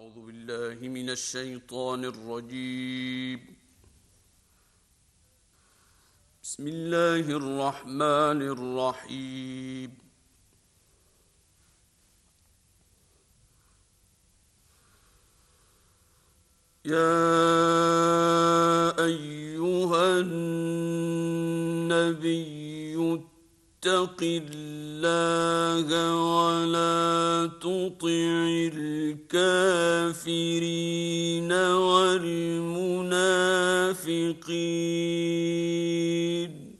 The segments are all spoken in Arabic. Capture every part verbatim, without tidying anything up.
أعوذ بالله من الشيطان الرجيم. بسم الله الرحمن الرحيم. يا أيها النبي اتق الله ولا تطع الكافرين والمنافقين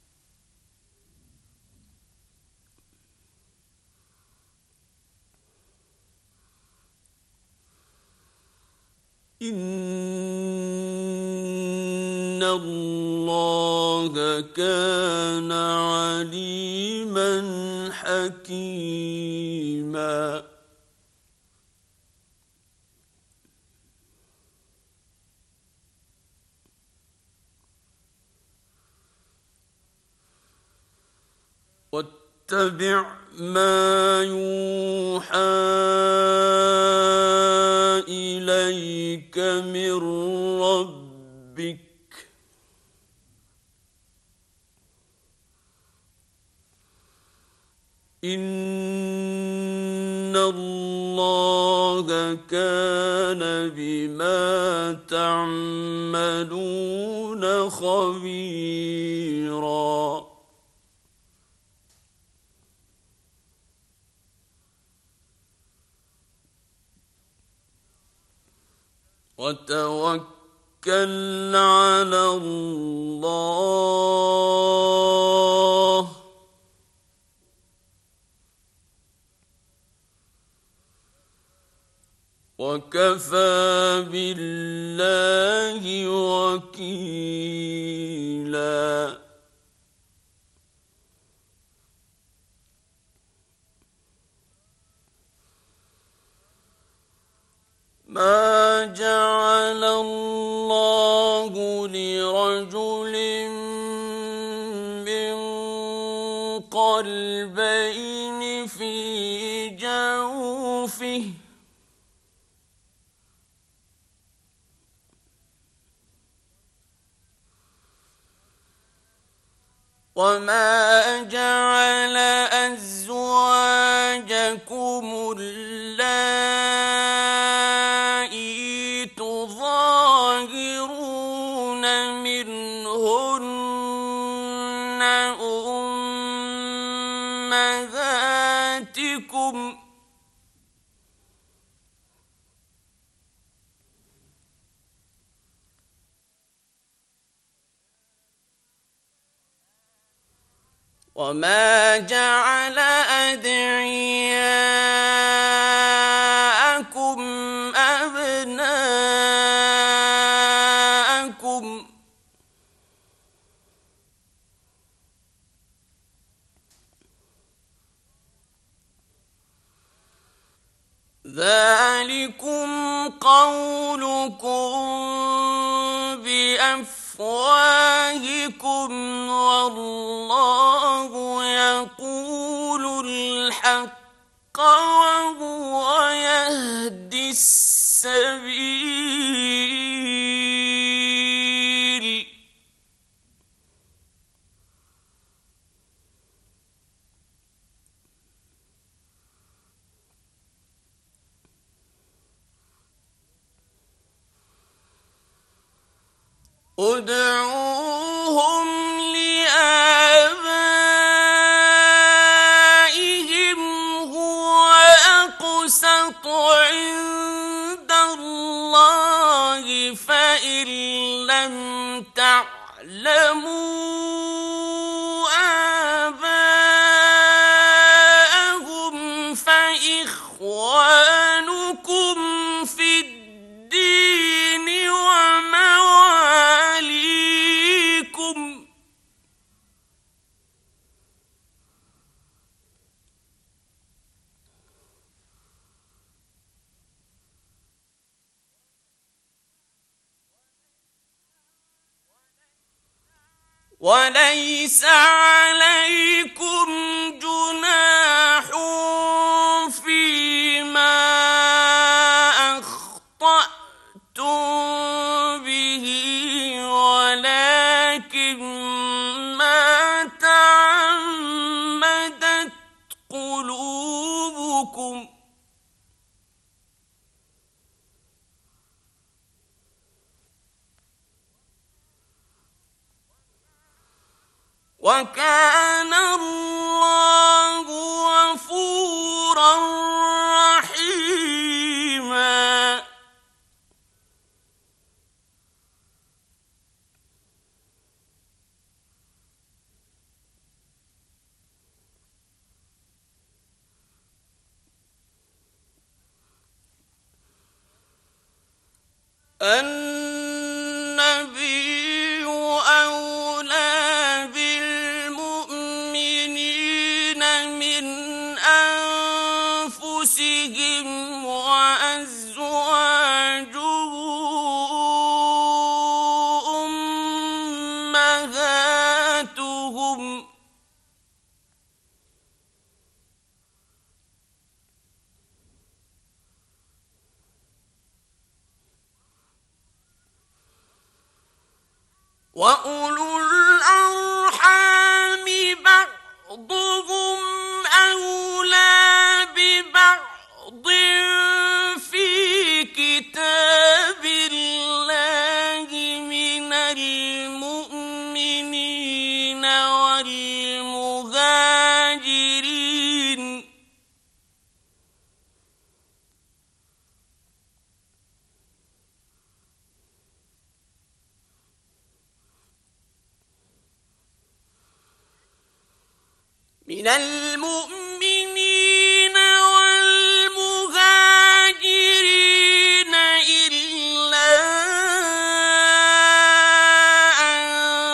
إن الله كان عليما حكيما. واتبع ما يوحى إليك من ربك إن الله كان بما تعملون خبيرا. وتوكل على الله وكفى بالله وكيلا. ما جعل الله لرجل من قلبين في جوفه وما جعل أزواجكم اللائي تظاهرون منهن أمهاتكم وما جعل أدعياءكم أبناءكم ذلكم قولكم بأفواهكم والله يقول الحق وهو يهدي السبيل. ادعوهم لآبائهم هو أقسط عند الله فإن لم تعلموا آباءهم فإخوانكم في الدين ومواليكم وليس عليكم جناح فيما أخطأتم وكان الله غفورا رحيما. النبي أولى بالمؤمنين من أنفسهم وأزواجه أمهاتهم وأولو الأرحام بعضهم أولى ببعض في كتاب الله من المؤمنين والمهاجرين من المؤمنين والمهاجرين إلا أن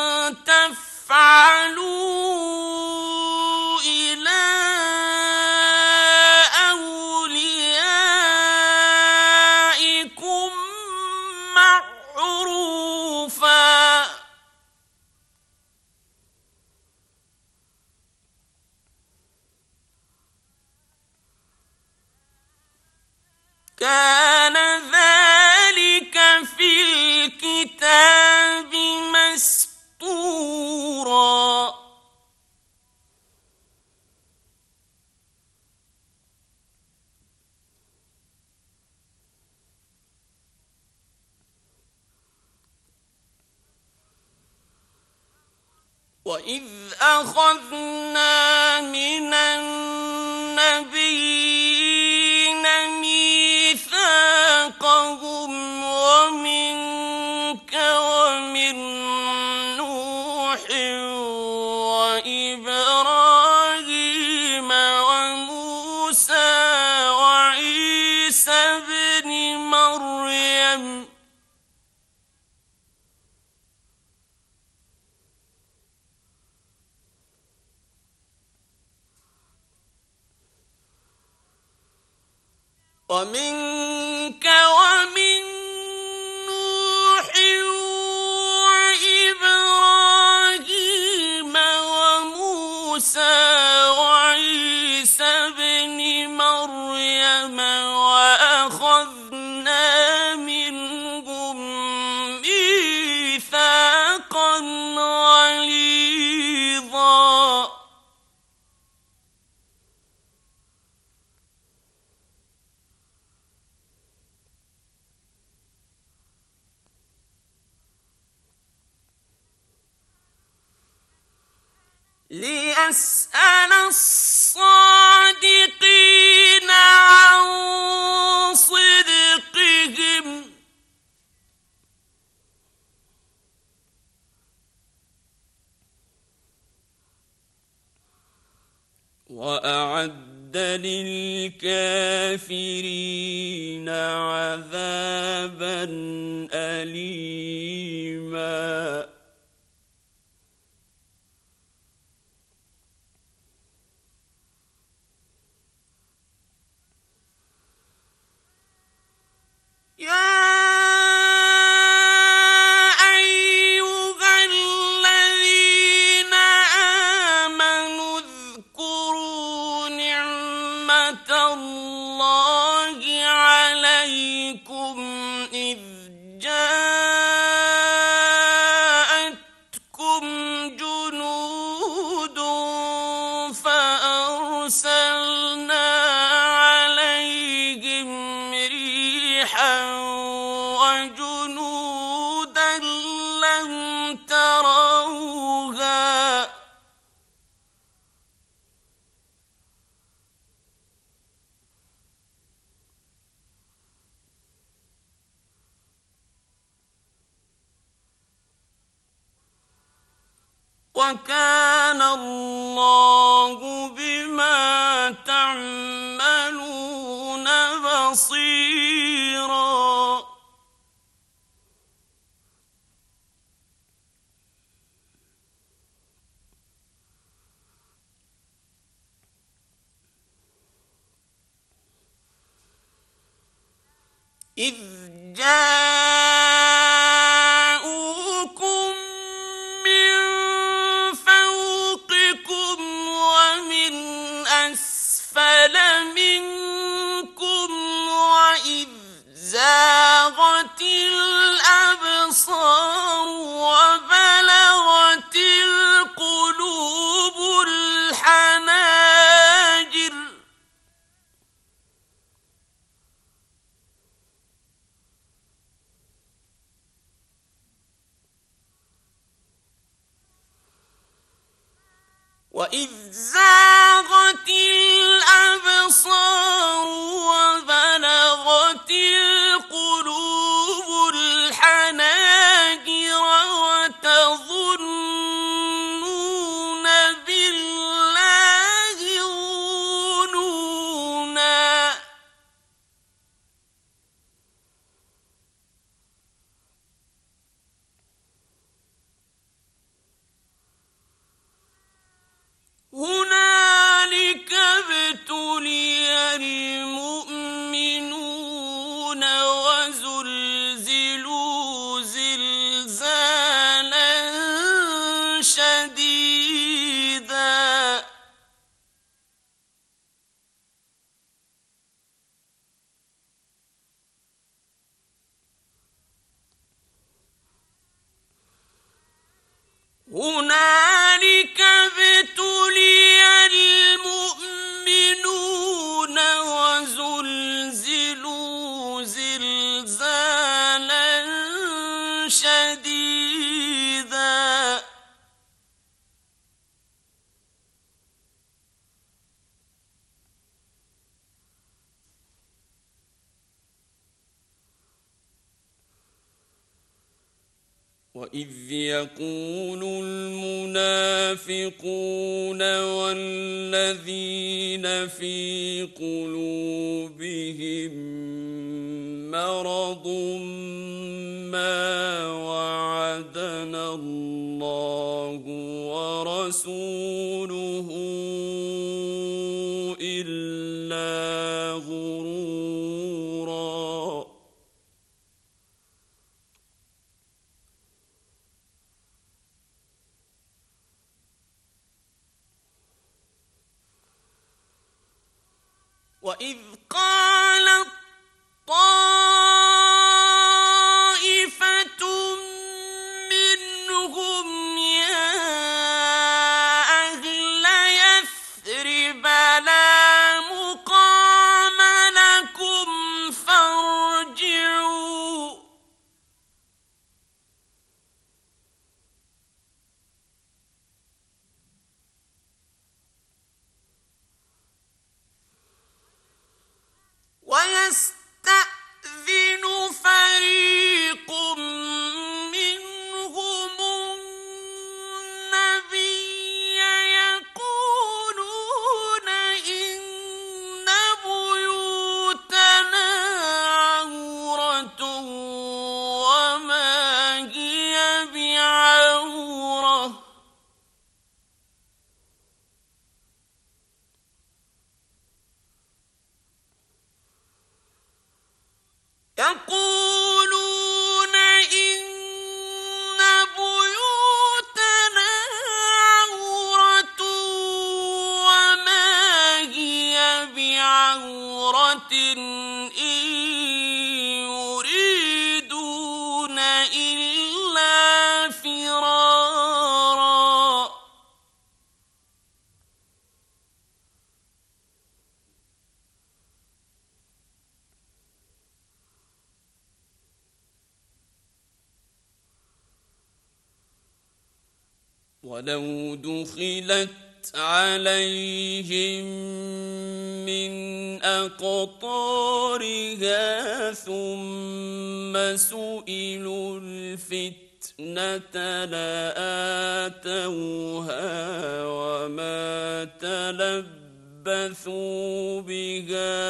تفعلوا إلى أوليائكم معروفا. كان ذلك في الكتاب مسطورا. وإذ أخذنا من النبيين ميثاقهم ومنك ومن نوح وإبراهيم وموسى وعيسى ابن مريم ومنك ومن نوح وإبراهيم وموسى وعيسى ابن مريم وأخذنا منهم ميثاقا غليظا. ليسأل الصادقين عن صدقهم وأعد للكافرين عذابا أليما. يا أيها الذين آمنوا اذكروا نعمة الله عليكم إذ جاءتكم جنود فأرسلنا عليهم ريحا وجنودا لم تروها وكان الله بما تعملون بصيرا إذ جاءوكم من فوقكم ومن أسفل منكم وإذ زاغت الأبصار وبلغت القلوب الحناجر وإذ زاغت الأبصار وبلغت القلوب الحناجر وتظنون بالله الظنونا هنالك ابتلي المؤمنون وزلزلوا زلزالا شديدا هنالك ابتلي المؤمنون وزلزلوا زلزالا شديدا وإذ يقول المنافقون والذين في قلوبهم مرض ما وعدنا الله ورسوله إلا غرورا وإذ قالت طائفة منهم يا أهل يثرب لا مقام لكم فارجعوا ويستأذن فريق منهم النبي يقولون إن بيوتنا عورة وما هي بعورة يقولون إن بيوتنا عورة وما هي بعورة إن يريدون إلا فرارا ولو دخلت عليهم من أقطارها ثم سئلوا الفتنة الحسنة لآتوها وما تلبثوا بها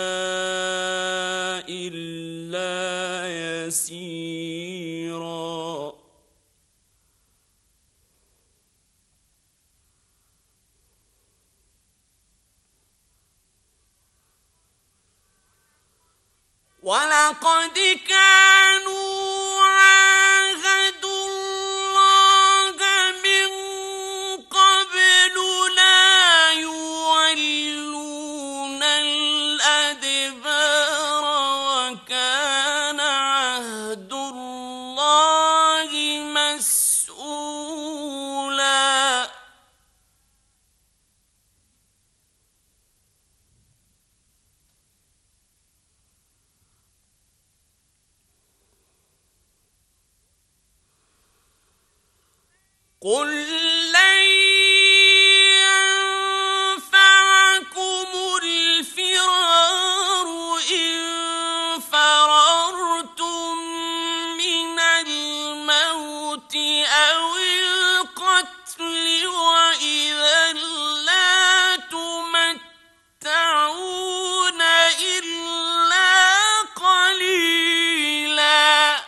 إلا يسيرا ولقد كانوا عاهدوا الله من قبل لا يولون الأدبار وكان عهد الله مسؤولا قل لن ينفعكم الفرار إن فررتم من الموت أو القتل وإذا لا تمتعون إلا قليلا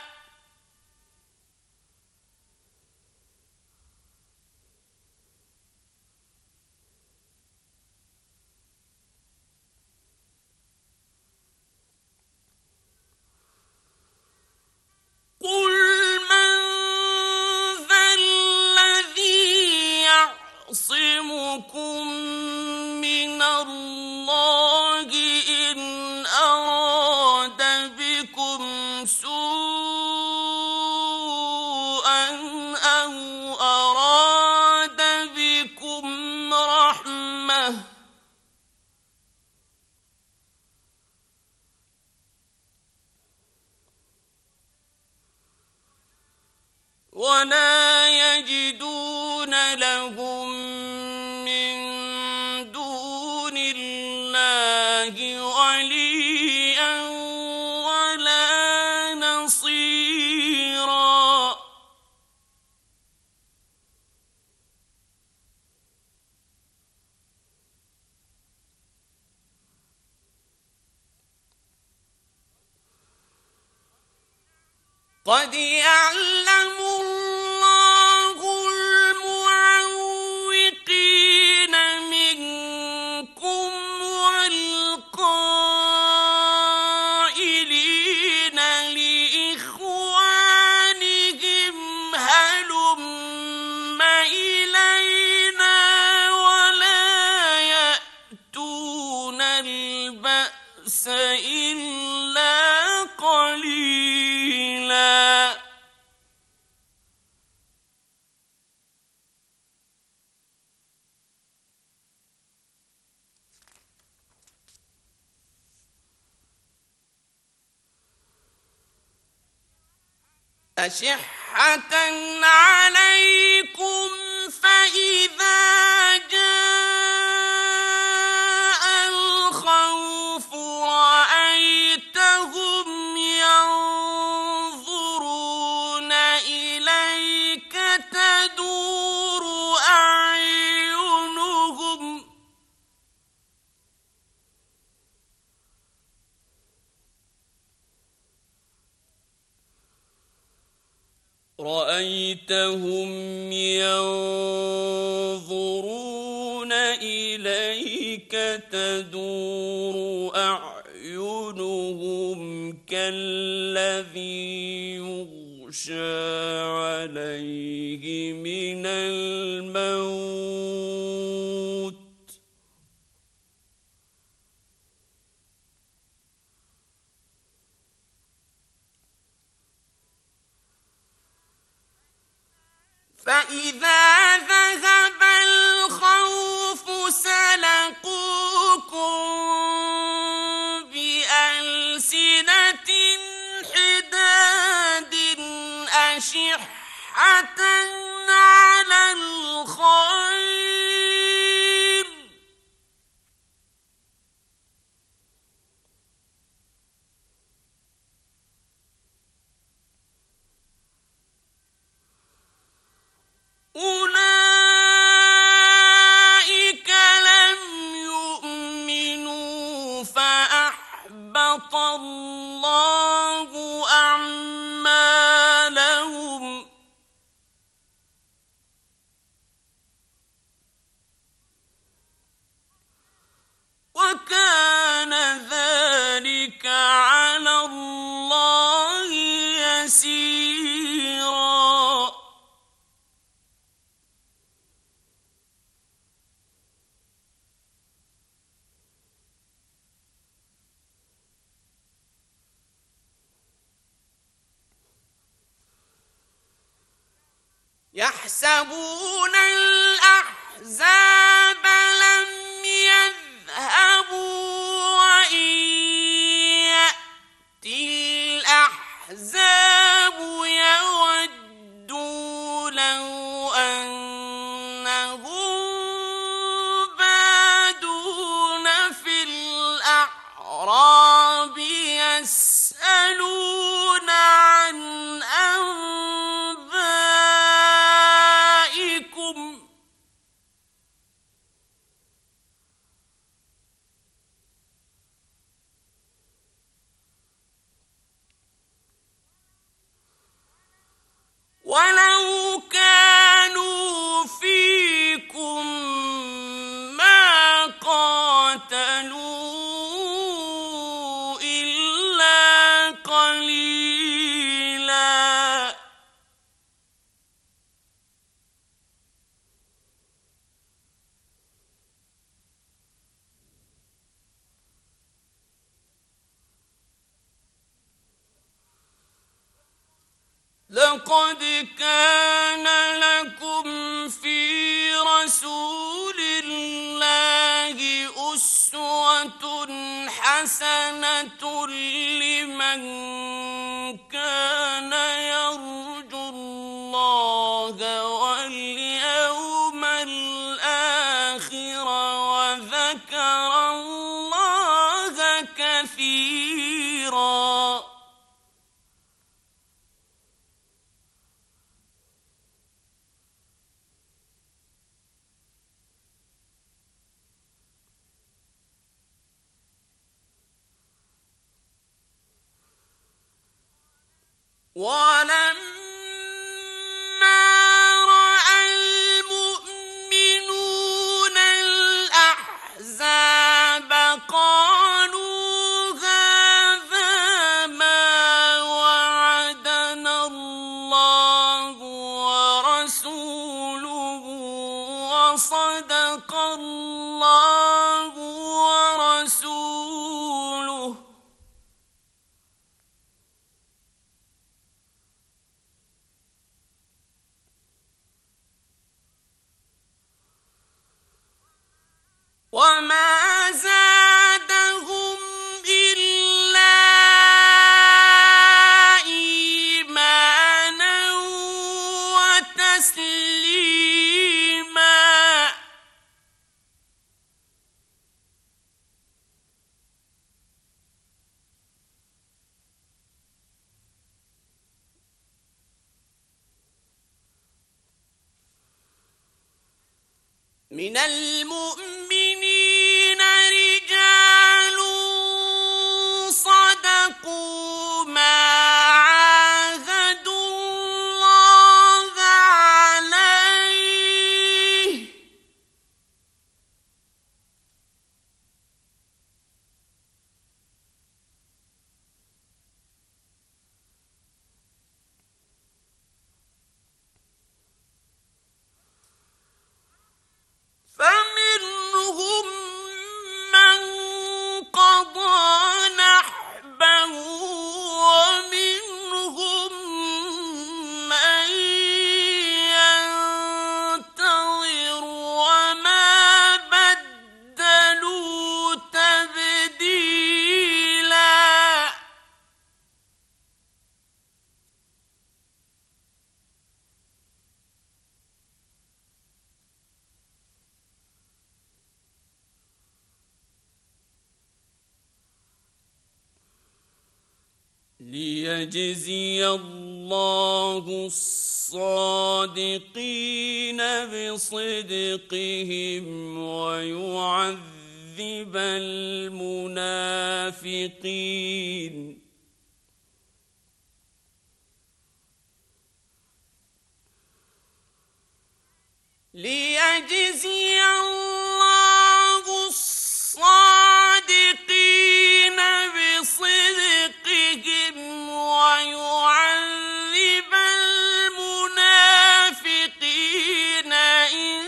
قل من ذا الذي يعصمكم من الله إن أراد بكم سوءا أو أراد بكم رحمة ولا يجدون لهم من دون الله وليا ولا نصيرا قد يعلم الله المعوقين منكم والقائلين لإخوانهم هلم إلينا ولا يأتون البأس إلا قليلا أشحة عليكم فإذا جاء الخوف رأيتهم ينظرون إليك تدور أعينهم رأيتهم ينظرون إليك تدور أعينهم كالذي يغشى عليه من الموت فإذا ذهب الخوف سلقوكم بألسنة حداد أشحة على الخير يحسبون الأحزاب لم يذهبوا وإن يأتي الأحزاب يودوا لو أنهم بادون في الأعراب يسألون عن أنبائكم ولو كانوا فيكم ما قاتلوا إلا قليلا لقد كان لكم في رسول الله أسوة حسنة لمن كان يرجو الله واليوم الآخر وذكر الله كثيرا. ولما رأى المؤمنون الأحزاب قالوا هذا ما وعدنا الله ورسوله وصدق الله ورسوله وما زادهم إلا إيمانا وتسليما. من المؤمنين رجال صدقوا ما عاهدوا الله عليه فمنهم من قضى نحبه ومنهم من ينتظر وما بدلوا تبديلا. ليجزي الله الصادقين بصدقهم ويعذب المنافقين. ليجزي الله الصادقين بصدقهم ويعذب المنافقين إن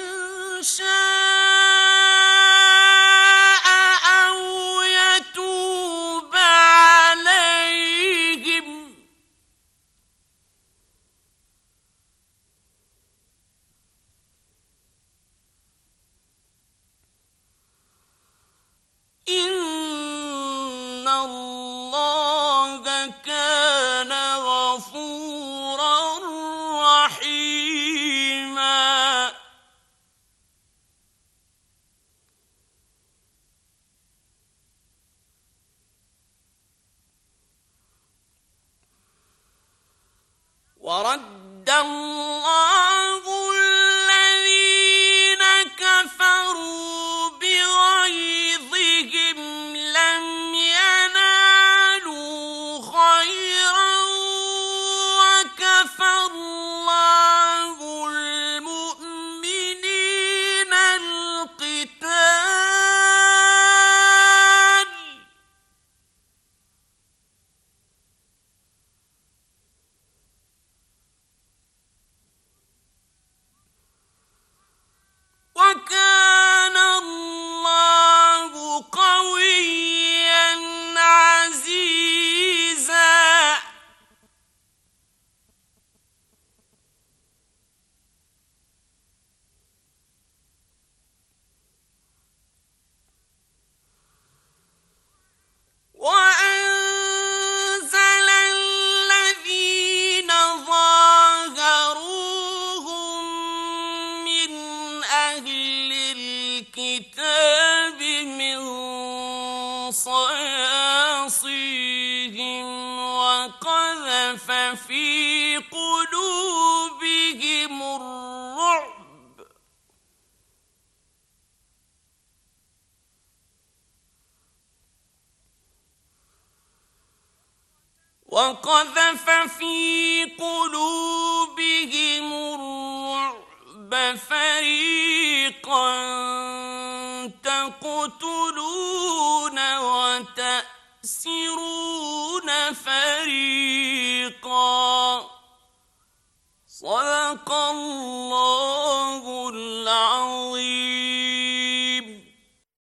شاء أو يتوب عليهم ورد الله الذين كفروا بغيظهم لم ينالوا خيرا وكفى الله المؤمنين القتال وكان الله قويا عزيزا وأنزل الذين ظاهروهم من أهل الكتاب من صياصيهم وقذف في قلوبهم الرعب وقذف في قلوبهم الرعب فريقا تقتلون وتأسرون فريقا صدق الله